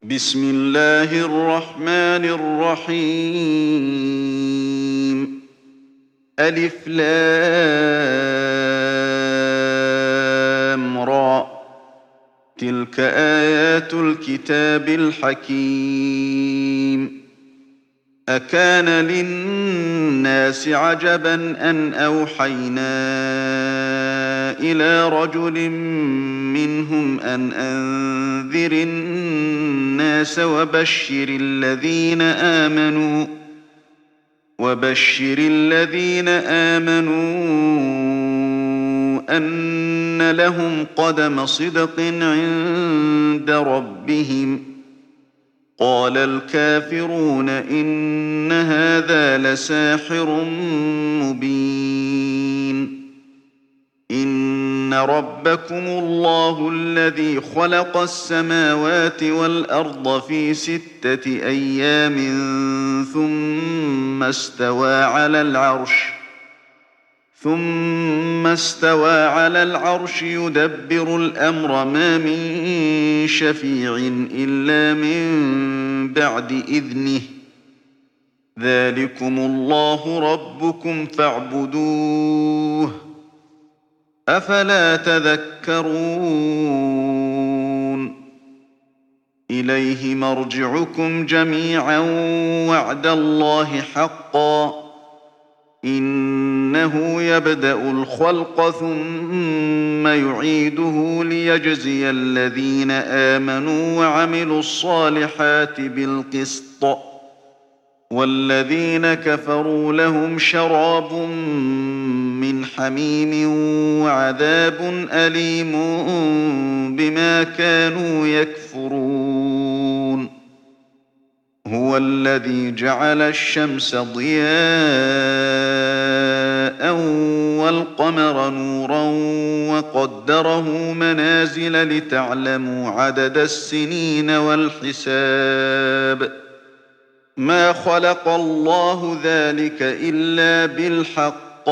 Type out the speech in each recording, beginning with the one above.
بسم الله الرحمن الرحيم. ألف لام را. تلك آيات الكتاب الحكيم. أكان للناس عجبا أن أوحينا إلى رجل منهم أن أنذر الناس وبشر الذين آمنوا أن لهم قدم صدق عند ربهم. قال الكافرون إن هذا لساحر مبين. إن ربكم الله الذي خلق السماوات والأرض في 6 أيام ثم استوى على العرش يدبر الأمر ما من شفيع إلا من بعد إذنه. ذلكم الله ربكم فاعبدوه. أفلا تذكرون. إليه مرجعكم جميعا وعد الله حقا. إنه يبدأ الخلق ثم يعيده ليجزي الذين آمنوا وعملوا الصالحات بالقسط، والذين كفروا لهم شراب من حميم وعذاب أليم بما كانوا يكفرون. هو الذي جعل الشمس ضياء والقمر نورا وقدره منازل لتعلموا عدد السنين والحساب. ما خلق الله ذلك إلا بالحق.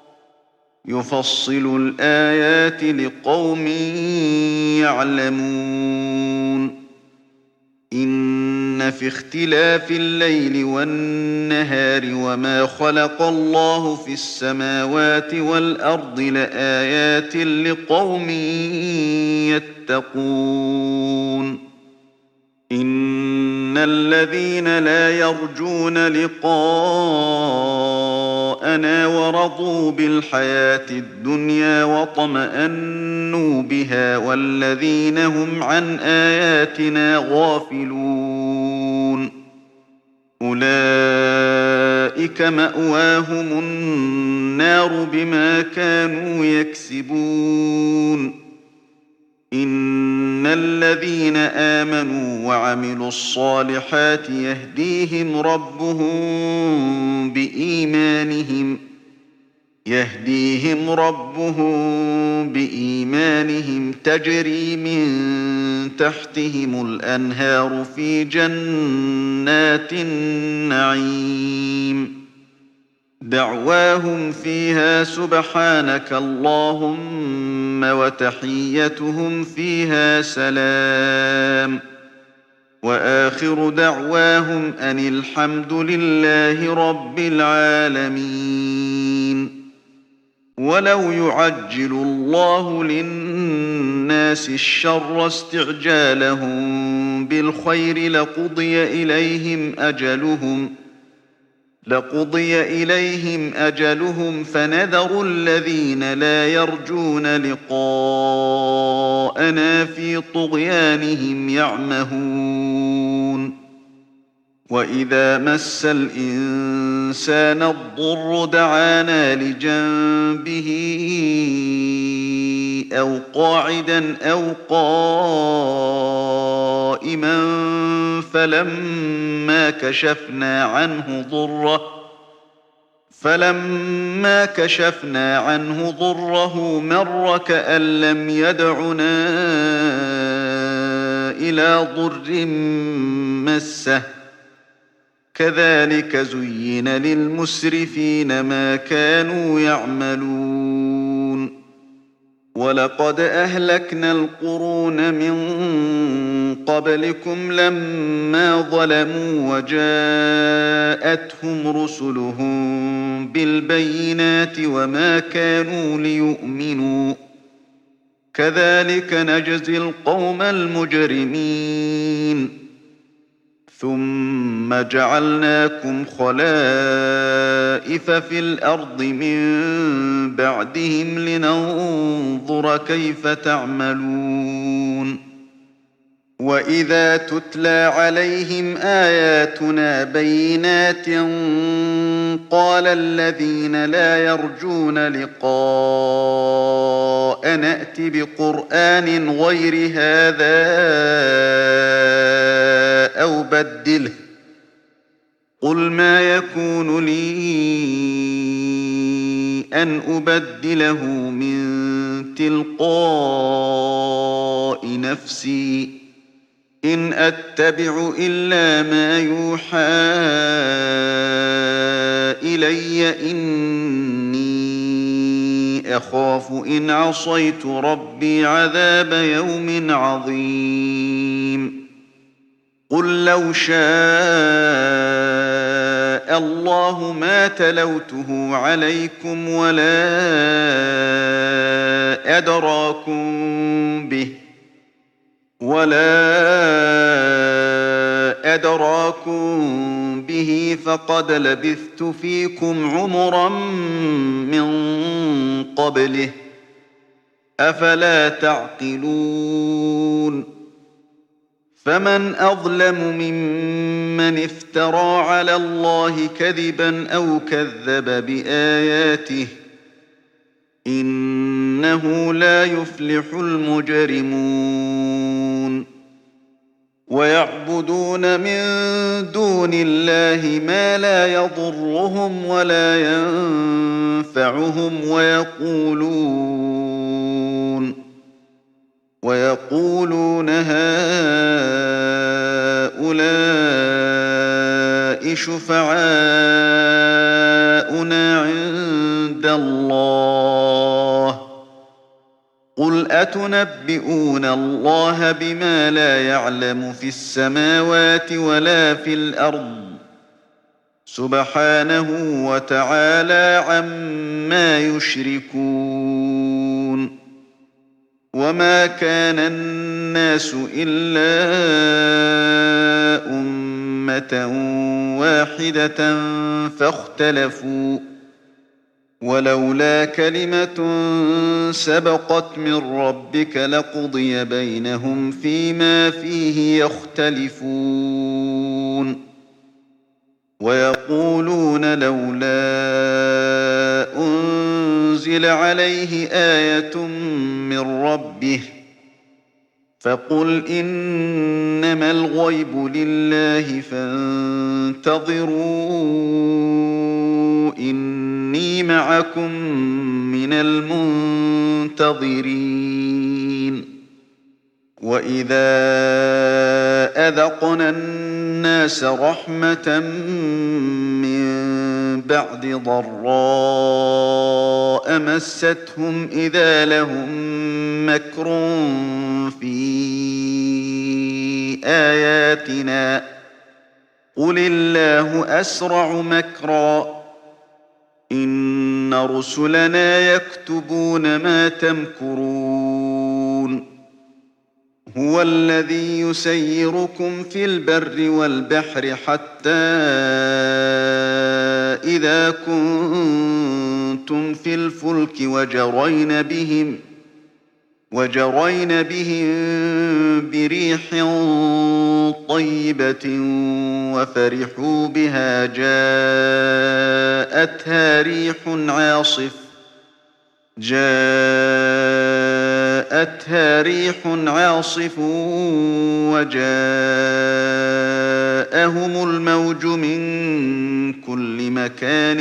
يفصل الآيات لقوم يعلمون. إن في اختلاف الليل والنهار وما خلق الله في السماوات والأرض لآيات لقوم يتقون. إن الذين لا يرجون لقاءنا ورضوا بالحياة الدنيا واطمأنوا بها والذين هم عن آياتنا غافلون أولئك مأواهم النار بما كانوا يكسبون. إن الذين آمنوا وعملوا الصالحات يهديهم ربهم بإيمانهم تجري من تحتهم الأنهار في جنات النعيم. دعواهم فيها سبحانك اللهم وتحيتهم فيها سلام. وآخر دعواهم أن الحمد لله رب العالمين. ولو يعجل الله للناس الشر استعجالهم بالخير لقضي إليهم أجلهم فنذر الذين لا يرجون لقاءنا في طغيانهم يعمهون. وإذا مس الإنسان الضر دعانا لجنبه أو قاعدا أو قائما فلما كشفنا عنه ضره مر كأن لم يدعنا إلى ضر مسه. كذلك زين للمسرفين ما كانوا يعملون. ولقد أهلكنا القرون من قبلكم لما ظلموا وجاءتهم رسلهم بالبينات وما كانوا ليؤمنوا كذلك نجزي القوم المجرمين ثم جعلناكم خلائف في الأرض من بعدهم لننظر كيف تعملون وإذا تتلى عليهم آياتنا بينات قال الذين لا يرجون لقاء نأت بقرآن غير هذا أو بدله قل ما يكون لي أن أبدله من تلقاء نفسي إن أتبع إلا ما يوحى إلي إني أخاف إن عصيت ربي عذاب يوم عظيم قل لو شاء الله ما تلوته عليكم ولا أدراكم به فقد لبثت فيكم عمرا من قبله أفلا تعقلون فمن أظلم ممن افترى على الله كذبا أو كذب بآياته إنه لا يفلح المجرمون ويعبدون من دون الله ما لا يضرهم ولا ينفعهم ويقولون هؤلاء شفعاؤنا عند الله قل أتنبئون الله بما لا يعلم في السماوات ولا في الأرض سبحانه وتعالى عما يشركون وما كان الناس إلا أمة واحدة فاختلفوا ولولا كلمة سبقت من ربك لقضي بينهم فيما فيه يختلفون ويقولون لولا أنزل عليه آية من ربه فقل إنما الغيب لله فانتظروا إني معكم من المنتظرين وإذا أذقنا الناس رحمة من بعد ضراء مستهم إذا لهم مكر في آياتنا قل الله أسرع مكرا إن رسلنا يكتبون ما تمكرون هو الذي يسيركم في البر والبحر حتى إذا كنتم في الفلك وجرين بهم بريح طيبة وفرحوا بها جاءتها ريح عاصف وجاءهم الموج من كل مكان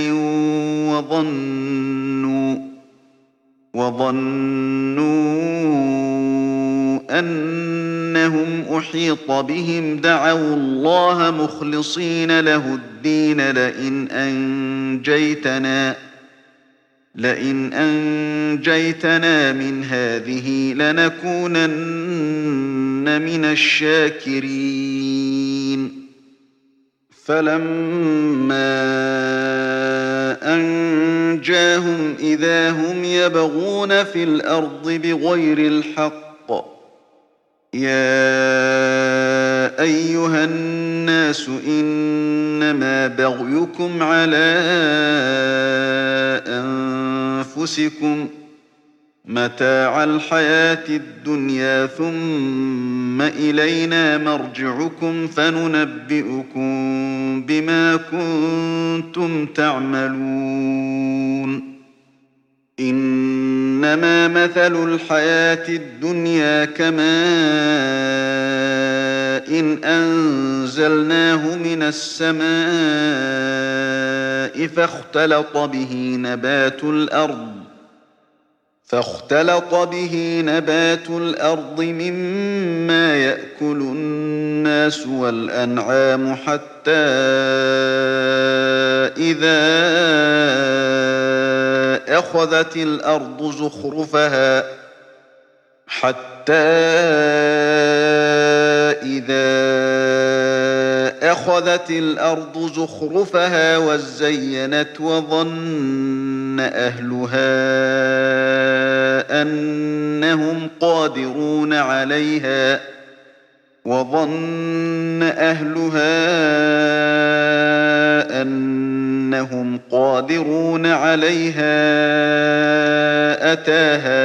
وظنوا أنهم أحيط بهم دعوا الله مخلصين له الدين لئن أنجيتنا من هذه لنكونن من الشاكرين فلما أنجاهم إذا هم يبغون في الأرض بغير الحق يا أيها الناس إنما بغيكم على أنفسكم متاع الحياة الدنيا ثم إلينا مرجعكم فننبئكم بما كنتم تعملون إنما مثل الحياة الدنيا كماء إن أنزلناه من السماء فاختلط به نبات الأرض مما يأكل الناس والأنعام حتى إذا أخذت الأرض زخرفها وزينت وظن أهلها أنهم قادرون عليها أتاها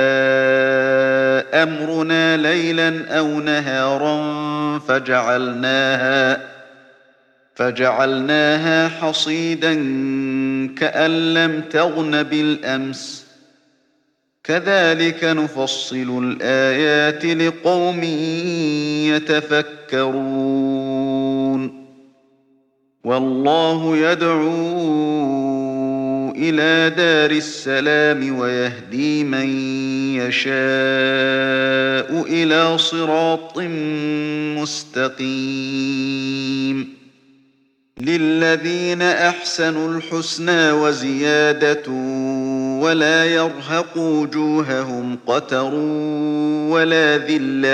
أمرنا ليلا أو نهارا فجعلناها حصيدا كأن لم تغن بالأمس كذلك نفصل الآيات لقوم يتفكرون والله يدعو إلى دار السلام ويهدي من يشاء إلى صراط مستقيم للذين أحسنوا الحسنى وزيادة ولا يرهق وجوههم قتر ولا ذلة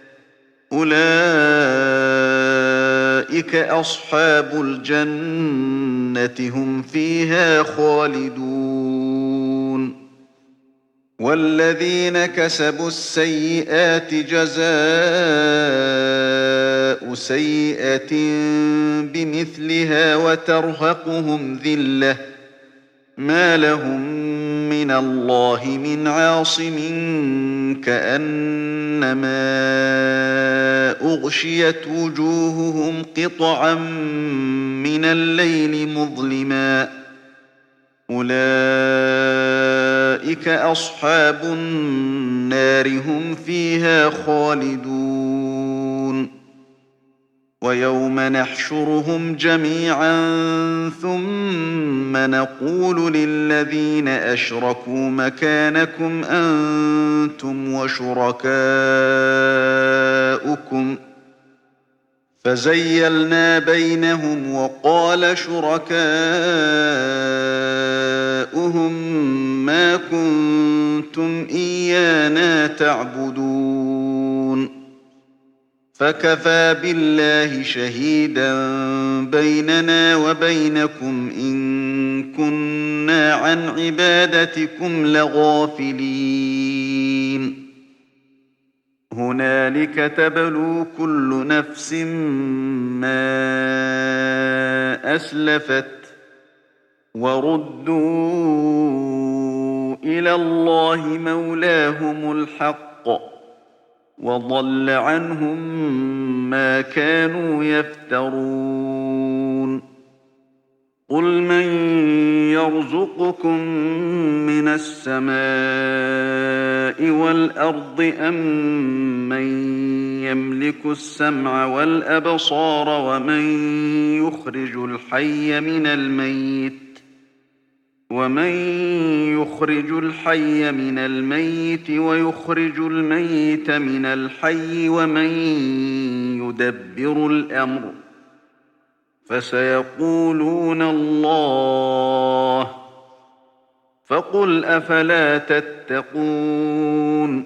أولئك أصحاب الجنة هم فيها خالدون والذين كسبوا السيئات جزاء سيئة بمثلها وترهقهم ذلة ما لهم من الله من عاصم كأنما أغشيت وجوههم قطعا من الليل مظلما أولئك أصحاب النار هم فيها خالدون ويوم نحشرهم جميعا ثم نقول للذين أشركوا مكانكم أنتم وشركاؤكم فزيلنا بينهم وقال شركاؤهم ما كنتم إيانا تعبدون فكفى بالله شهيدا بيننا وبينكم إن كنا عن عبادتكم لغافلين هنالك تبلو كل نفس ما أسلفت وردوا إلى الله مولاهم الحق وضل عنهم ما كانوا يفترون قل من يرزقكم من السماء والأرض أم من يملك السمع والأبصار ومن يخرج الحي من الميت ويخرج الميت من الحي ومن يدبر الأمر فسيقولون الله فقل أفلا تتقون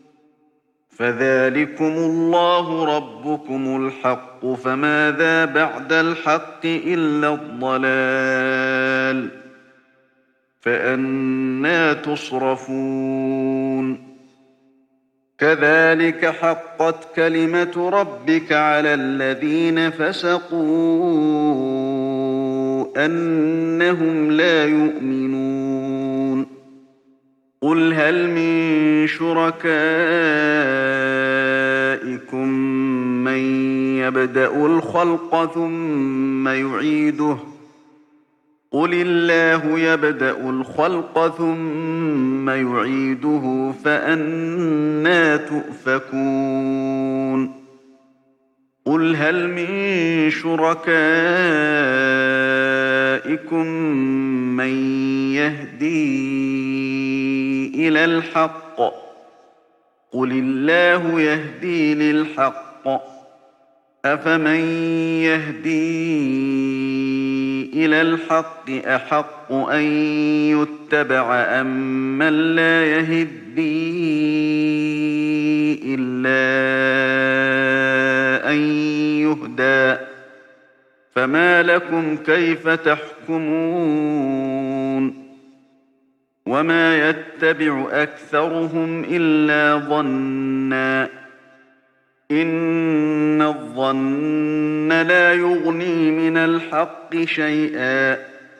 فذلكم الله ربكم الحق فماذا بعد الحق إلا الضلال فأنى تصرفون كذلك حقت كلمة ربك على الذين فسقوا أنهم لا يؤمنون قل هل من شركائكم من يبدأ الخلق ثم يعيده قل الله يبدأ الخلق ثم يعيده فأنى تؤفكون قل هل من شركائكم من يهدي إلى الحق قل الله يهدي للحق أفمن يهدي إلى الحق أحق أن يتبع أم من لا يهدي إلا أن يهدى فما لكم كيف تحكمون وما يتبع أكثرهم إلا ظنا إن الظن لا يغني من الحق شيئا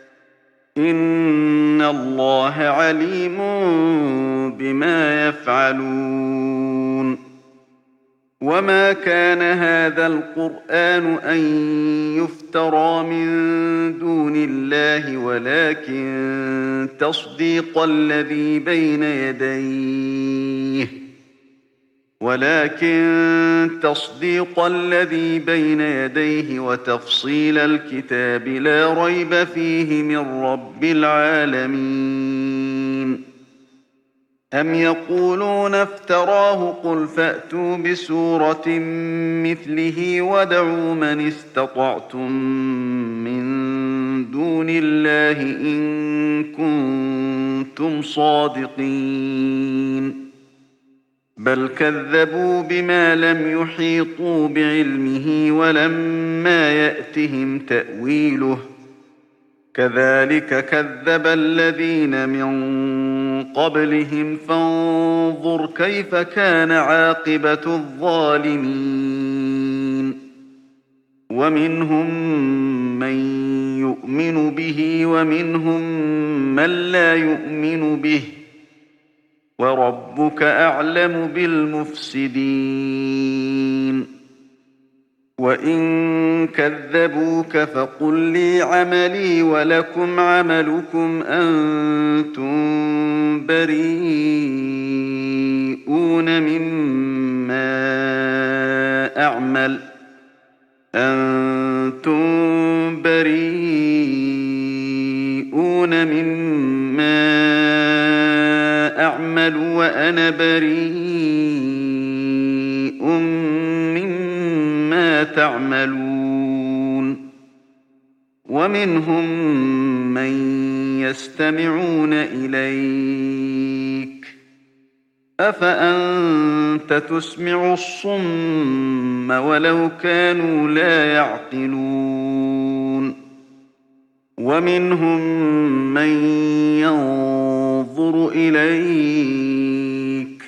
إن الله عليم بما يفعلون وما كان هذا القرآن أن يفترى من دون الله ولكن تصديق الذي بين يديه وتفصيل الكتاب لا ريب فيه من رب العالمين أم يقولون افتراه قل فأتوا بسورة مثله وادعوا من استطعتم من دون الله إن كنتم صادقين بل كذبوا بما لم يحيطوا بعلمه ولما يأتهم تأويله كذلك كذب الذين من قبلهم فانظر كيف كان عاقبة الظالمين ومنهم من يؤمن به ومنهم من لا يؤمن به وربك أعلم بالمفسدين وإن كذبوك فقل لي عملي ولكم عملكم أنتم بريئون مما أعمل وأنا بريء مما تعملون ومنهم من يستمعون إليك أفأنت تسمع الصم ولو كانوا لا يعقلون ومنهم من ينظر إليك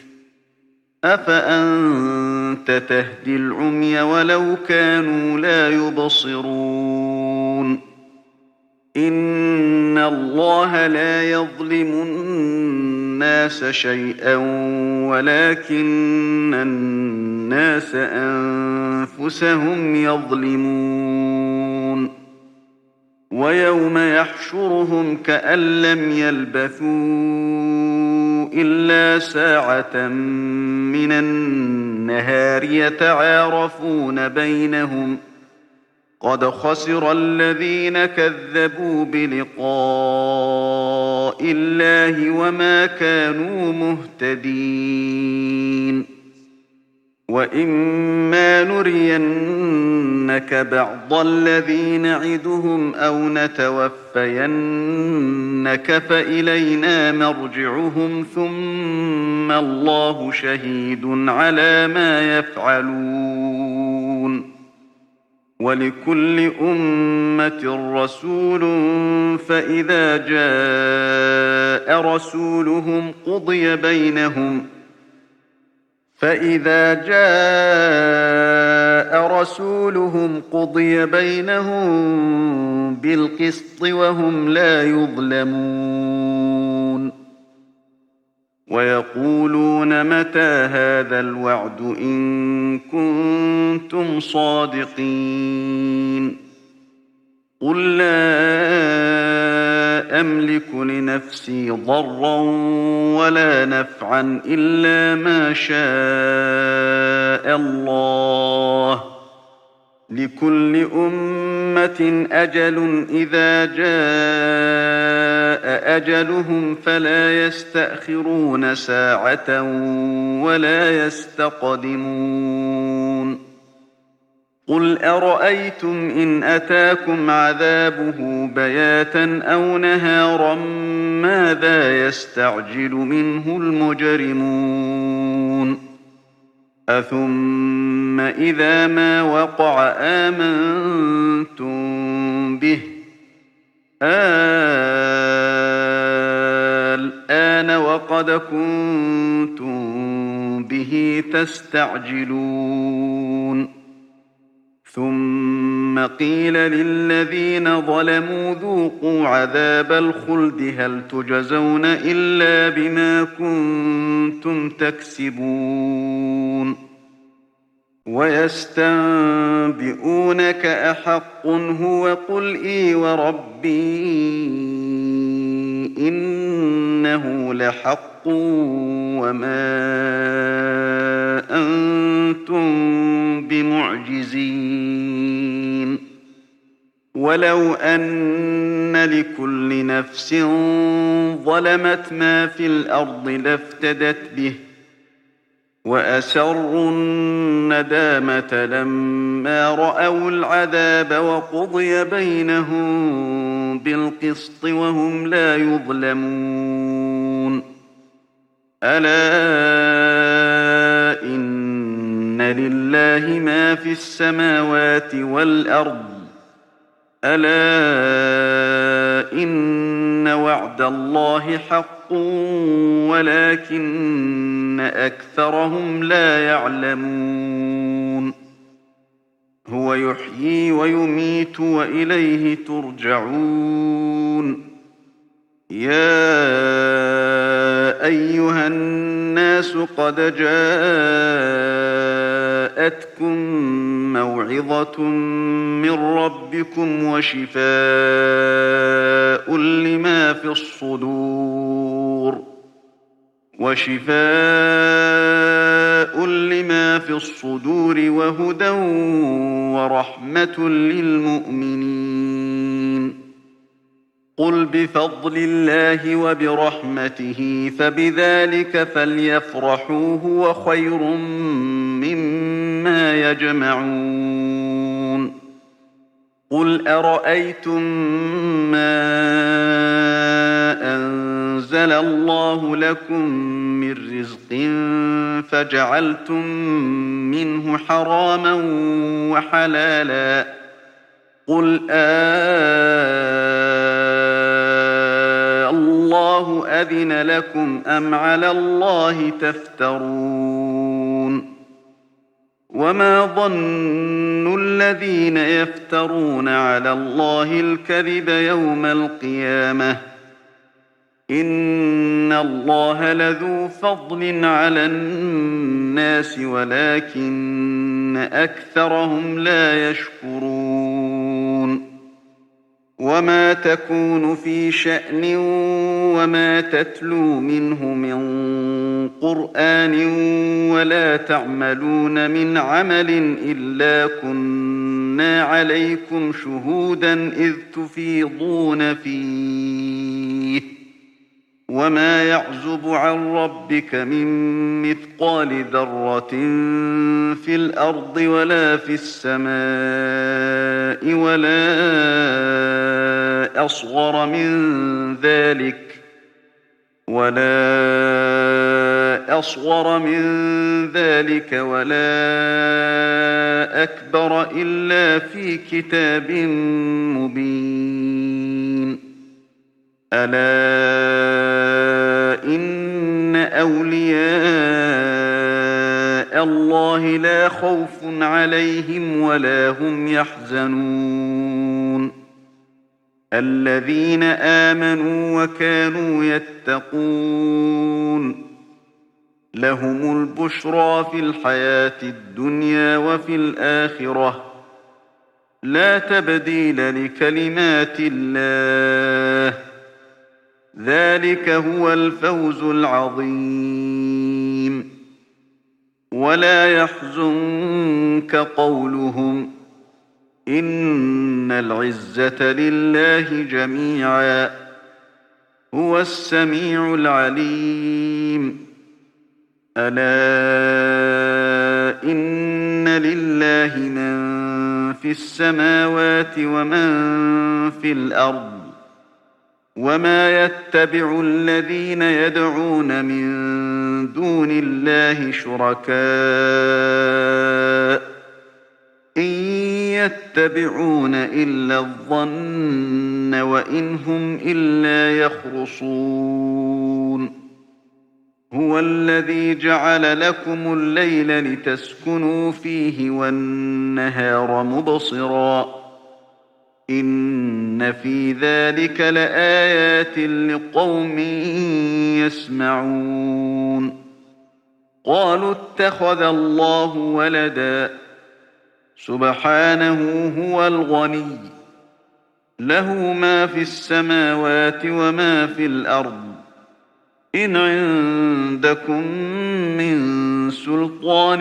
أفأنت تهدي العمي ولو كانوا لا يبصرون إن الله لا يظلم الناس شيئا ولكن الناس أنفسهم يظلمون ويوم يحشرهم كأن لم يلبثوا إلا ساعة من النهار يتعارفون بينهم قد خسر الذين كذبوا بلقاء الله وما كانوا مهتدين وإما نرينك بعض الذي نعدهم أو نتوفينك لنفتننك فإلينا مرجعهم ثم الله شهيد على ما يفعلون ولكل أمة رسول فإذا جاء رسولهم قضي بينهم بالقسط وهم لا يظلمون ويقولون متى هذا الوعد إن كنتم صادقين قل لا أملك لنفسي ضرا ولا نفعا إلا ما شاء الله لكل أمة أجل إذا جاء أجلهم فلا يستأخرون ساعة ولا يستقدمون قل أرأيتم إن أتاكم عذابه بياتا أو نهارا ماذا يستعجل منه المجرمون أثم إذا ما وقع آمنتم به الآن وقد كنتم به تستعجلون ثم قيل للذين ظلموا ذوقوا عذاب الخلد هل تجزون إلا بما كنتم تكسبون ويستنبئونك أحق هو قل إي وربي إنه لحق وما أنتم بمعجزين ولو أن لكل نفس ظلمت ما في الأرض لافتدت به وأسروا الندامة لما رأوا العذاب وقضي بينهم بالقسط وهم لا يظلمون ألا إن لله ما في السماوات والأرض ألا إن وعد الله حق ولكن أكثرهم لا يعلمون هو يحيي ويميت وإليه ترجعون يا أيها الناس قد جاءتكم موعظة من ربكم وشفاء لما في الصدور وهدى ورحمة للمؤمنين قل بفضل الله وبرحمته فبذلك فليفرحوا هو خير مما يجمعون قل أرأيتم ما أنزل الله لكم من رزق فجعلتم منه حراما وحلالا قل الله أذن لكم أم على الله تفترون وما ظن الذين يفترون على الله الكذب يوم القيامة إن الله لذو فضل على الناس ولكن أكثرهم لا يشكرون وما تكون في شأن وما تتلو منه من قرآن ولا تعملون من عمل إلا كنا عليكم شهودا إذ تفيضون فيه وما يعزب عن ربك من مثقال ذرة في الأرض ولا في السماء ولا أصغر من ذلك ولا أكبر إلا في كتاب مبين. ألا إن أولياء الله لا خوف عليهم ولا هم يحزنون الذين آمنوا وكانوا يتقون لهم البشرى في الحياة الدنيا وفي الآخرة لا تبديل لكلمات الله ذلك هو الفوز العظيم. ولا يحزنك قولهم إن العزة لله جميعا هو السميع العليم. ألا إن لله من في السماوات ومن في الأرض وما يتبع الذين يدعون من دون الله شركاء إن يتبعون إلا الظن وإن هم إلا يخرصون. هو الذي جعل لكم الليل لتسكنوا فيه والنهار مبصرا إن في ذلك لآيات لقوم يسمعون. قالوا اتخذ الله ولدا سبحانه هو الغني له ما في السماوات وما في الأرض إن عندكم من سلطان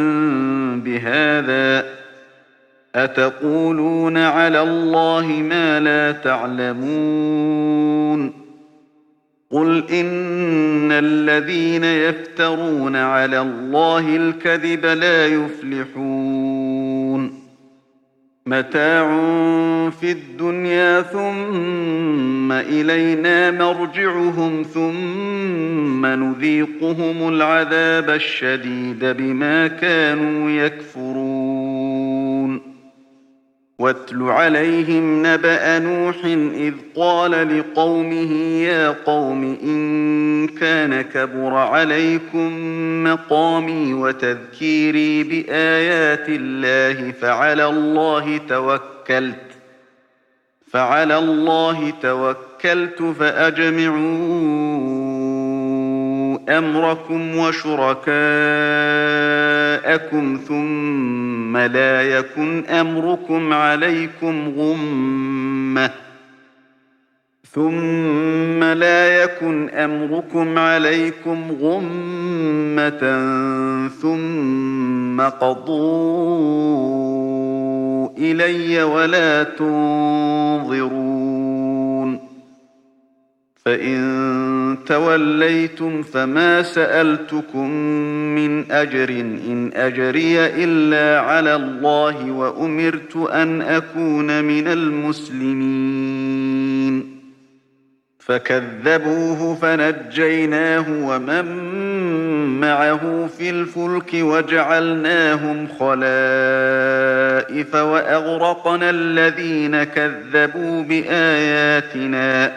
بهذا أتقولون على الله ما لا تعلمون. قل إن الذين يفترون على الله الكذب لا يفلحون. متاع في الدنيا ثم إلينا مرجعهم ثم نذيقهم العذاب الشديد بما كانوا يكفرون. واتل عليهم نبأ نوح إذ قال لقومه يا قوم إن كان كبر عليكم مقامي وتذكيري بآيات الله فعلى الله توكلت فأجمعوا أمركم وشركاءكم ثم لا يكن أمركم عليكم غمة ثم قضوا إلي ولا تنظرون. فإن توليتم فما سألتكم من أجر إن أجري إلا على الله وأمرت أن أكون من المسلمين. فكذبوه فنجيناه ومن معه في الفلك وجعلناهم خلائف وأغرقنا الذين كذبوا بآياتنا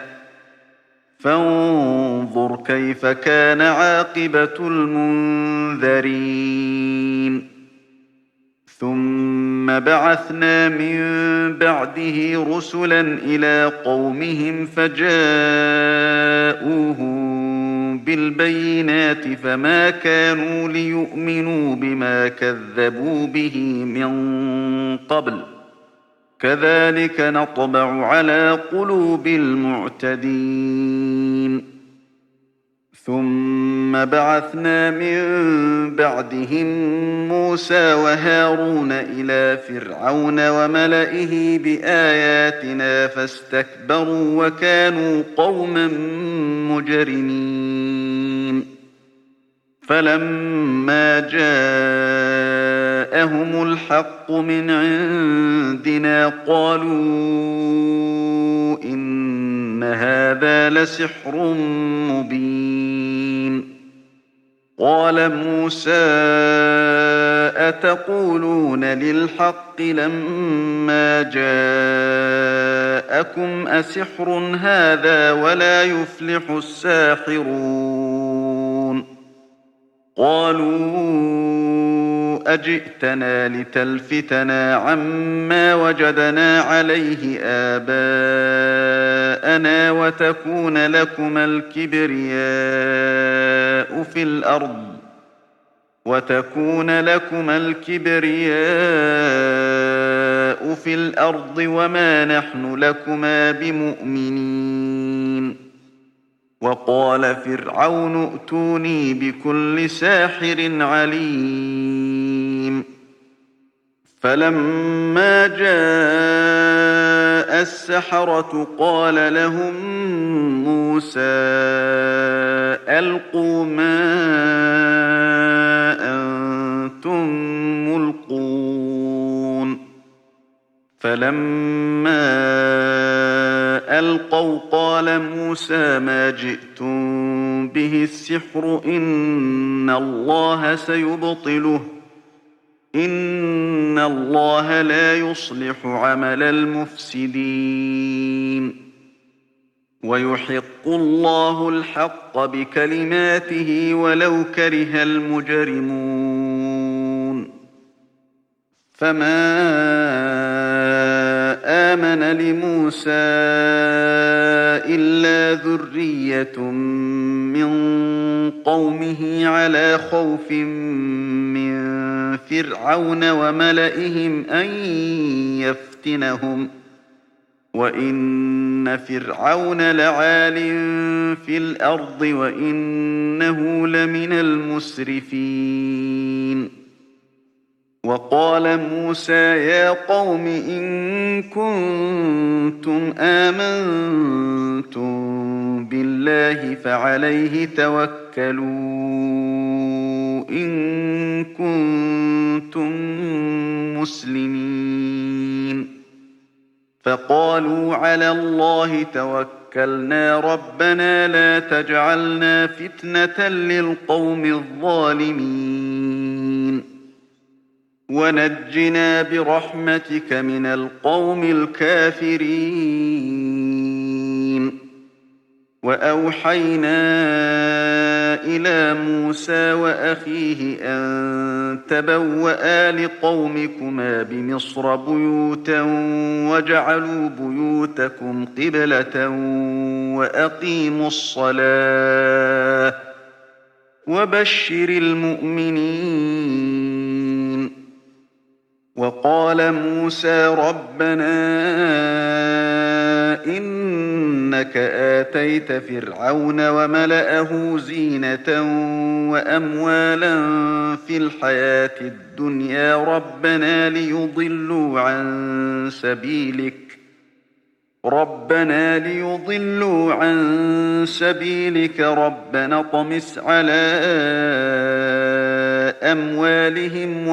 فانظر كيف كان عاقبة المنذرين. ثم بعثنا من بعده رسلا إلى قومهم فجاءوهم بالبينات فما كانوا ليؤمنوا بما كذبوا به من قبل كذلك نطبع على قلوب المعتدين. ثم بعثنا من بعدهم موسى وهارون إلى فرعون وملئه بآياتنا فاستكبروا وكانوا قوما مجرمين. فلما جاءهم الحق من عندنا قالوا إن هذا لسحر مبين. قال موسى أتقولون للحق لما جاءكم أسحر هذا ولا يفلح الساحرون. قالوا أجئتنا لتلفتنا عما وجدنا عليه آباءنا وتكون لكما الكبرياء في الأرض وما نحن لكما بمؤمنين. وقال فرعون ائتوني بكل ساحر عليم. فلما جاء السحرة قال لهم موسى ألقوا ما أنتم ملقون. فلما ألقوا قال موسى ما جئتم به السحر إن الله سيبطله إن الله لا يصلح عمل المفسدين. ويحق الله الحق بكلماته ولو كره المجرمون. فما آمن لموسى إلا ذرية من قومه على خوف من فرعون وملئهم أن يفتنهم وإن فرعون لعال في الأرض وإنه لمن المسرفين. وقال موسى يا قوم إن كنتم آمنتم بالله فعليه توكلوا إن كنتم مسلمين. فقالوا على الله توكلنا ربنا لا تجعلنا فتنة للقوم الظالمين ونجنا برحمتك من القوم الكافرين. وأوحينا إلى موسى وأخيه أن تبوأ لقومكما بمصر بيوتا واجعلوا بيوتكم قبلة وأقيموا الصلاة وبشر المؤمنين. وقال موسى ربنا إنك آتيت فرعون وملأه زينة وأموالا في الحياة الدنيا ربنا ليضلوا عن سبيلك ربنا اطمس على أموالهم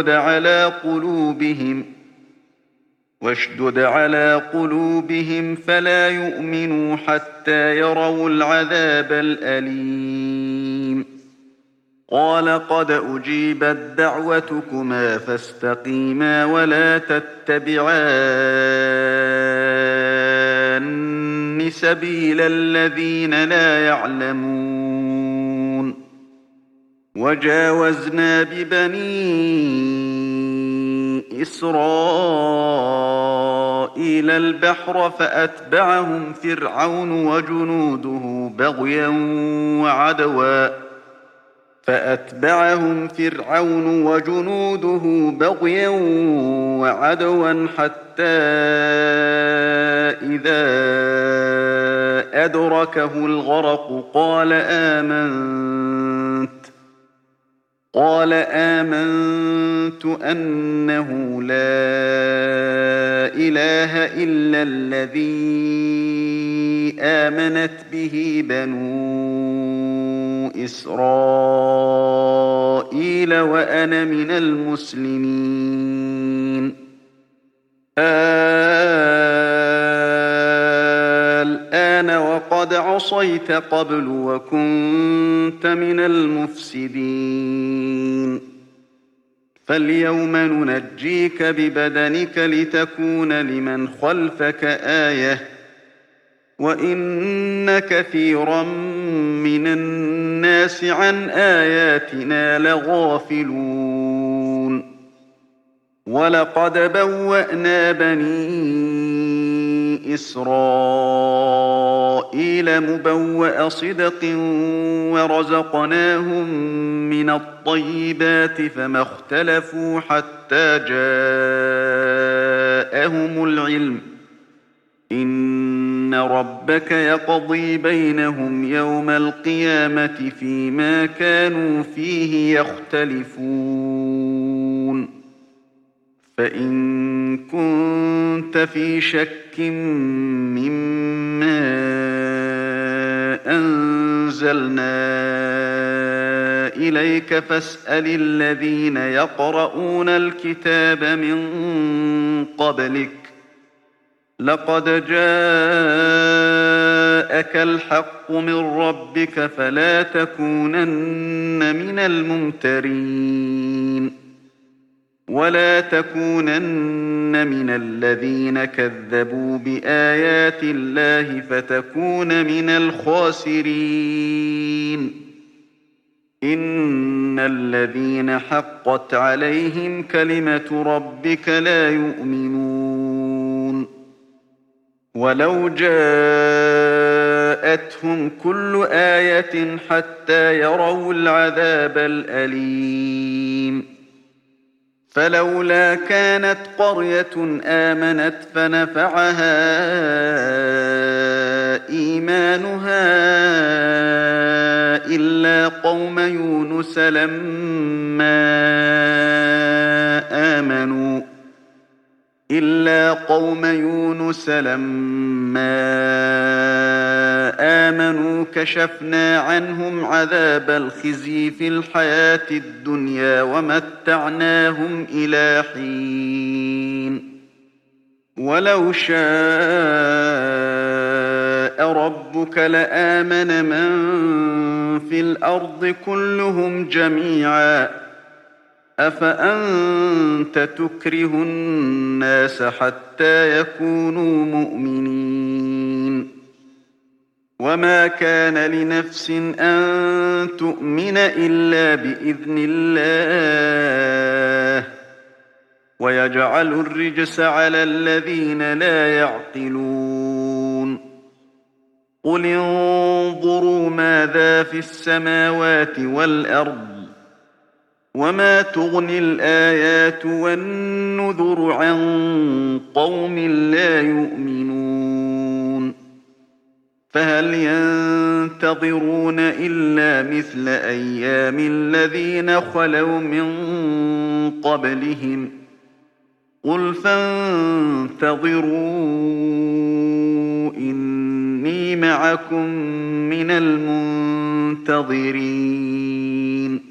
واشدد على قلوبهم فلا يؤمنوا حتى يروا العذاب الأليم. قال قد أجيبت دعوتكما فاستقيما ولا تتبعان سبيل الذين لا يعلمون. وجاوزنا ببني إسرائيل البحر فأتبعهم فرعون وجنوده بغيا وعدوا حتى إذا أدركه الغرق قال آمنت أنه لا إله إلا الذي آمنت به بنو إسرائيل وأنا من المسلمين الآن وقد عصيت قبل وكنت من المفسدين فاليوم ننجيك ببدنك لتكون لمن خلفك آية وإن كثيرا من الناس عن آياتنا لغافلون ولقد بوأنا بني إسرائيل مبوأ صدق ورزقناهم من الطيبات فما اختلفوا حتى جاءهم العلم إن ربك يقضي بينهم يوم القيامة فيما كانوا فيه يختلفون فإن كنت في شك مما أنزلنا إليك فاسأل الذين يقرؤون الكتاب من قبلك لقد جاءك الحق من ربك فلا تكونن من الممترين ولا تكونن من الذين كذبوا بآيات الله فتكون من الخاسرين إن الذين حقت عليهم كلمة ربك لا يؤمنون ولو جاءتهم كل آية حتى يروا العذاب الأليم فلولا كانت قرية آمنت فنفعها إيمانها إلا قوم يونس لما آمنوا كشفنا عنهم عذاب الخزي في الحياة الدنيا ومتعناهم إلى حين ولو شاء ربك لآمن من في الأرض كلهم جميعا أفأنت تكره الناس حتى يكونوا مؤمنين وما كان لنفس أن تؤمن إلا بإذن الله ويجعل الرجس على الذين لا يعقلون قل انظروا ماذا في السماوات والأرض وما تغني الآيات والنذر عن قوم لا يؤمنون فهل ينتظرون إلا مثل أيام الذين خلوا من قبلهم قل فانتظروا إني معكم من المنتظرين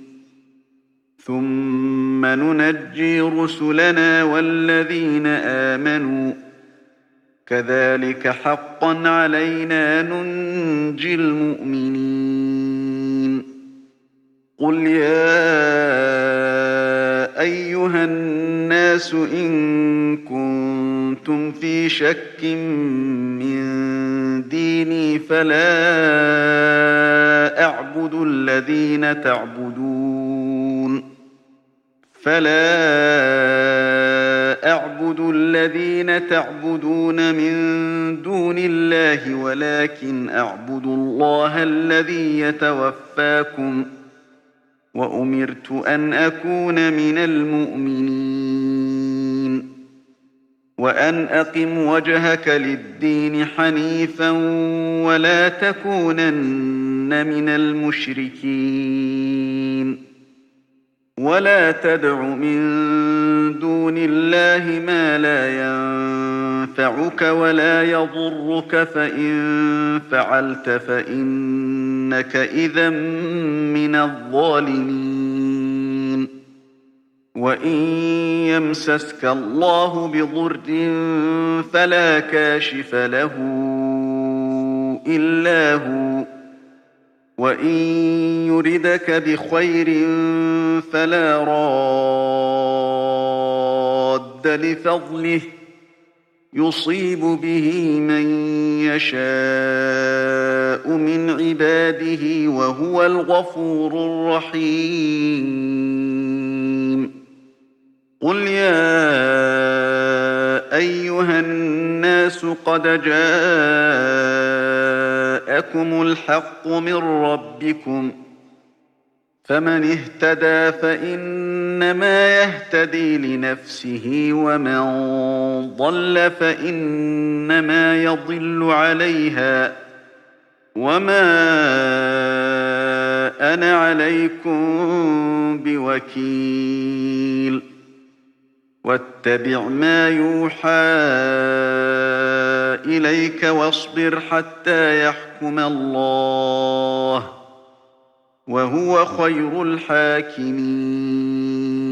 ثم ننجي رسلنا والذين آمنوا كذلك حقا علينا ننجي المؤمنين قل يا أيها الناس إن كنتم في شك من ديني فلا أعبد الذين تعبدون من دون الله ولكن أعبد الله الذي يتوفاكم وأمرت أن أكون من المؤمنين وأن أقم وجهك للدين حنيفا ولا تكونن من المشركين ولا تدع من دون الله ما لا ينفعك ولا يضرك فإن فعلت فإنك إذا من الظالمين وإن يمسسك الله بضر فلا كاشف له إلا هو وإن يردك بخير فلا راد لفضله يصيب به من يشاء من عباده وهو الغفور الرحيم قل يا أيها الناس قد جاءكم الحق من ربكم فمن اهتدى فإنما يهتدي لنفسه ومن ضل فإنما يضل عليها وما أنا عليكم بوكيل واتبع ما يوحى إليك واصبر حتى يحكم الله وهو خير الحاكمين